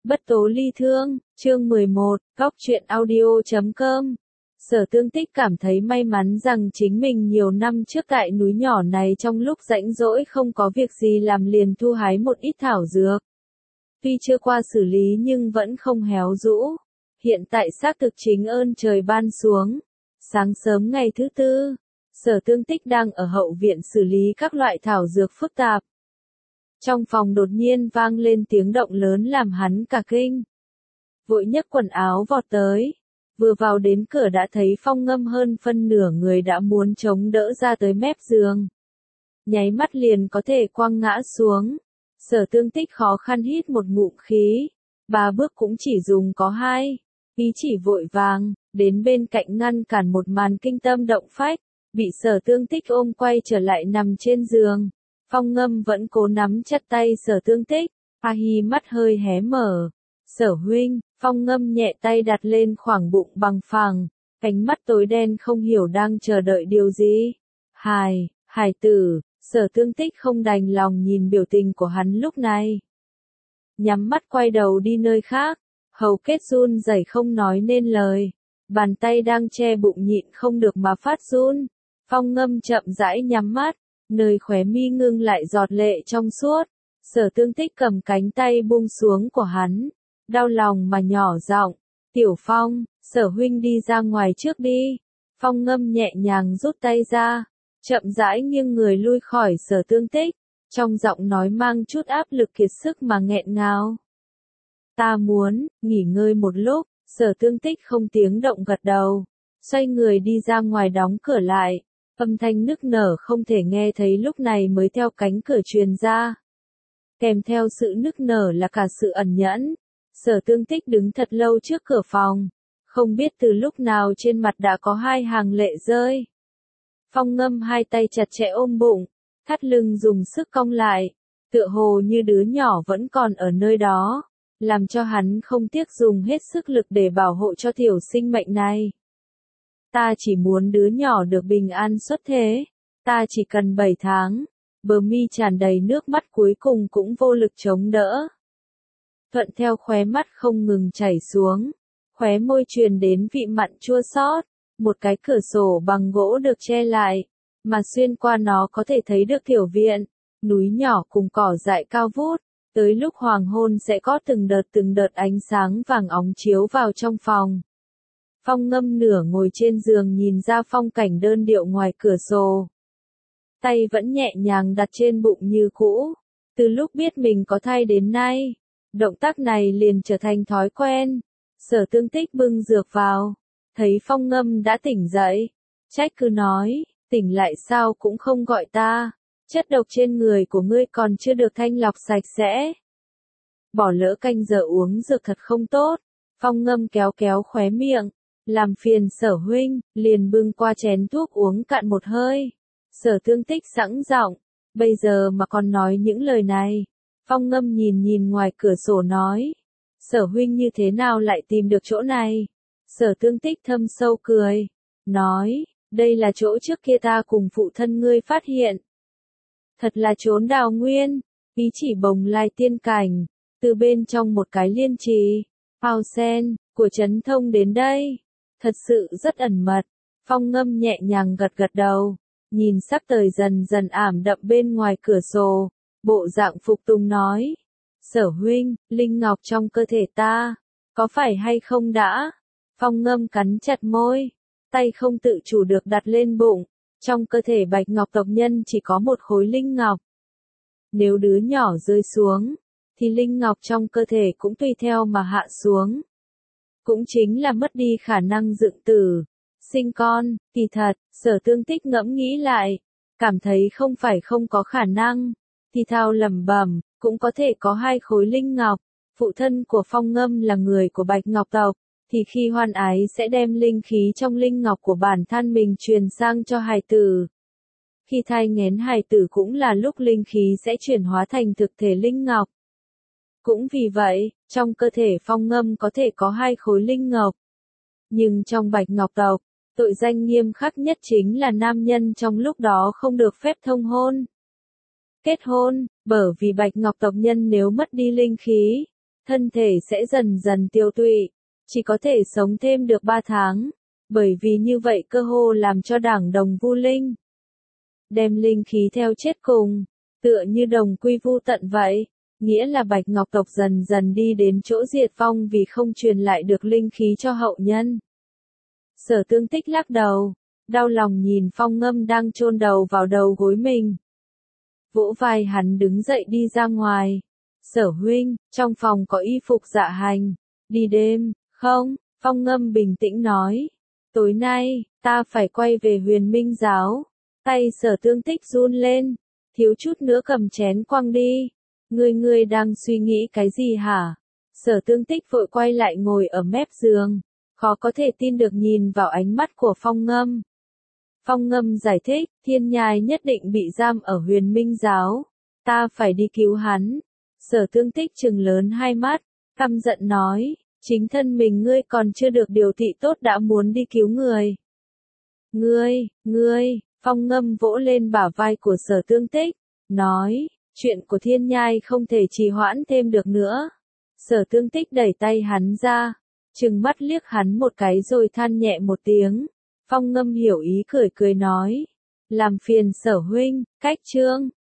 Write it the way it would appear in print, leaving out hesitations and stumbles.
Bất tố ly thương, chương 11, góc truyện audio.com. Sở Tương Tích cảm thấy may mắn rằng chính mình nhiều năm trước tại núi nhỏ này trong lúc rảnh rỗi không có việc gì làm liền thu hái một ít thảo dược. Tuy chưa qua xử lý nhưng vẫn không héo rũ. Hiện tại xác thực chính ơn trời ban xuống. Sáng sớm ngày thứ tư, Sở Tương Tích đang ở hậu viện xử lý các loại thảo dược phức tạp. Trong phòng đột nhiên vang lên tiếng động lớn làm hắn cả kinh. Vội nhấc quần áo vọt tới. Vừa vào đến cửa đã thấy Phong Ngâm hơn phân nửa người đã muốn chống đỡ ra tới mép giường. Nháy mắt liền có thể quăng ngã xuống. Sở Tương Tích khó khăn hít một ngụm khí. 3 bước cũng chỉ dùng có 2. Ý chỉ vội vàng, đến bên cạnh ngăn cản một màn kinh tâm động phách. Bị Sở Tương Tích ôm quay trở lại nằm trên giường. Phong Ngâm vẫn cố nắm chặt tay Sở Tương Tích. Hi mắt hơi hé mở. Sở huynh, Phong Ngâm nhẹ tay đặt lên khoảng bụng bằng phẳng, ánh mắt tối đen không hiểu đang chờ đợi điều gì. Hải tử, Sở Tương Tích không đành lòng nhìn biểu tình của hắn lúc này. Nhắm mắt quay đầu đi nơi khác, hầu kết run rẩy không nói nên lời. Bàn tay đang che bụng nhịn không được mà phát run. Phong Ngâm chậm rãi nhắm mắt, nơi khóe mi ngưng lại giọt lệ trong suốt. Sở Tương Tích cầm cánh tay buông xuống của hắn. Đau lòng mà nhỏ giọng, Tiểu Phong, Sở huynh đi ra ngoài trước đi. Phong Ngâm nhẹ nhàng rút tay ra, chậm rãi nghiêng người lui khỏi Sở Tương Tích, trong giọng nói mang chút áp lực kiệt sức mà nghẹn ngào. Ta muốn, nghỉ ngơi một lúc. Sở Tương Tích không tiếng động gật đầu, xoay người đi ra ngoài đóng cửa lại, âm thanh nức nở không thể nghe thấy lúc này mới theo cánh cửa truyền ra. Kèm theo sự nức nở là cả sự ẩn nhẫn. Sở Tương Tích đứng thật lâu trước cửa phòng, không biết từ lúc nào trên mặt đã có 2 hàng lệ rơi. Phong Ngâm 2 tay chặt chẽ ôm bụng, thắt lưng dùng sức cong lại, tựa hồ như đứa nhỏ vẫn còn ở nơi đó, làm cho hắn không tiếc dùng hết sức lực để bảo hộ cho tiểu sinh mệnh này. Ta chỉ muốn đứa nhỏ được bình an xuất thế, ta chỉ cần 7 tháng. Bờ mi tràn đầy nước mắt cuối cùng cũng vô lực chống đỡ. Thuận theo khóe mắt không ngừng chảy xuống, khóe môi truyền đến vị mặn chua xót. Một cái cửa sổ bằng gỗ được che lại, mà xuyên qua nó có thể thấy được tiểu viện, núi nhỏ cùng cỏ dại cao vút. Tới lúc hoàng hôn sẽ có từng đợt ánh sáng vàng óng chiếu vào trong phòng. Phong Ngâm nửa ngồi trên giường nhìn ra phong cảnh đơn điệu ngoài cửa sổ. Tay vẫn nhẹ nhàng đặt trên bụng như cũ. Từ lúc biết mình có thai đến nay, động tác này liền trở thành thói quen. Sở Tương Tích bưng dược vào, thấy Phong Ngâm đã tỉnh dậy, trách cứ nói, tỉnh lại sao cũng không gọi ta, chất độc trên người của ngươi còn chưa được thanh lọc sạch sẽ. Bỏ lỡ canh giờ uống dược thật không tốt. Phong Ngâm kéo kéo khóe miệng, làm phiền Sở huynh, liền bưng qua chén thuốc uống cạn một hơi. Sở Tương Tích sẵn giọng, bây giờ mà còn nói những lời này. Phong Ngâm nhìn ngoài cửa sổ nói, Sở huynh như thế nào lại tìm được chỗ này? Sở Tương Tích thâm sâu cười, nói, đây là chỗ trước kia ta cùng phụ thân ngươi phát hiện. Thật là chốn đào nguyên, ý chỉ Bồng Lai tiên cảnh, từ bên trong một cái liên trì, ao sen, của Trấn Thông đến đây. Thật sự rất ẩn mật. Phong Ngâm nhẹ nhàng gật đầu, nhìn sắc trời dần dần ảm đậm bên ngoài cửa sổ, bộ dạng phục tùng nói, Sở huynh, linh ngọc trong cơ thể ta, có phải hay không đã? Phong Ngâm cắn chặt môi, tay không tự chủ được đặt lên bụng, trong cơ thể Bạch Ngọc tộc nhân chỉ có một khối linh ngọc. Nếu đứa nhỏ rơi xuống, thì linh ngọc trong cơ thể cũng tùy theo mà hạ xuống. Cũng chính là mất đi khả năng dựng tử, sinh con. Kỳ thật, Sở Tương Tích ngẫm nghĩ lại, cảm thấy không phải không có khả năng, thì thào lẩm bẩm, cũng có thể có 2 khối linh ngọc. Phụ thân của Phong Ngâm là người của Bạch Ngọc tộc, thì khi hoan ái sẽ đem linh khí trong linh ngọc của bản thân mình truyền sang cho hài tử. Khi thai nghén hài tử cũng là lúc linh khí sẽ chuyển hóa thành thực thể linh ngọc. Cũng vì vậy, trong cơ thể Phong Ngâm có thể có 2 khối linh ngọc. Nhưng trong Bạch Ngọc tộc, tội danh nghiêm khắc nhất chính là nam nhân trong lúc đó không được phép thông hôn. Kết hôn, bởi vì Bạch Ngọc tộc nhân nếu mất đi linh khí, thân thể sẽ dần dần tiêu tụy, chỉ có thể sống thêm được 3 tháng, bởi vì như vậy cơ hồ làm cho đảng đồng vu linh. Đem linh khí theo chết cùng, tựa như đồng quy vu tận vậy, nghĩa là Bạch Ngọc tộc dần dần đi đến chỗ diệt vong vì không truyền lại được linh khí cho hậu nhân. Sở Tương Tích lắc đầu, đau lòng nhìn Phong Ngâm đang chôn đầu vào đầu gối mình. Vỗ vai hắn đứng dậy đi ra ngoài. Sở huynh, trong phòng có y phục dạ hành, đi đêm, không? Phong Ngâm bình tĩnh nói. Tối nay, ta phải quay về Huyền Minh giáo. Tay Sở Tương Tích run lên, thiếu chút nữa cầm chén quăng đi. Ngươi đang suy nghĩ cái gì hả? Sở Tương Tích vội quay lại ngồi ở mép giường, khó có thể tin được nhìn vào ánh mắt của Phong Ngâm. Phong Ngâm giải thích, Thiên Nhai nhất định bị giam ở Huyền Minh giáo, ta phải đi cứu hắn. Sở Tương Tích trừng lớn hai mắt, căm giận nói, chính thân mình ngươi còn chưa được điều trị tốt đã muốn đi cứu người. Ngươi, Phong Ngâm vỗ lên bả vai của Sở Tương Tích, nói, chuyện của Thiên Nhai không thể trì hoãn thêm được nữa. Sở Tương Tích đẩy tay hắn ra, trừng mắt liếc hắn một cái rồi than nhẹ một tiếng. Phong Ngâm hiểu ý cười nói, làm phiền Sở huynh, cách chương.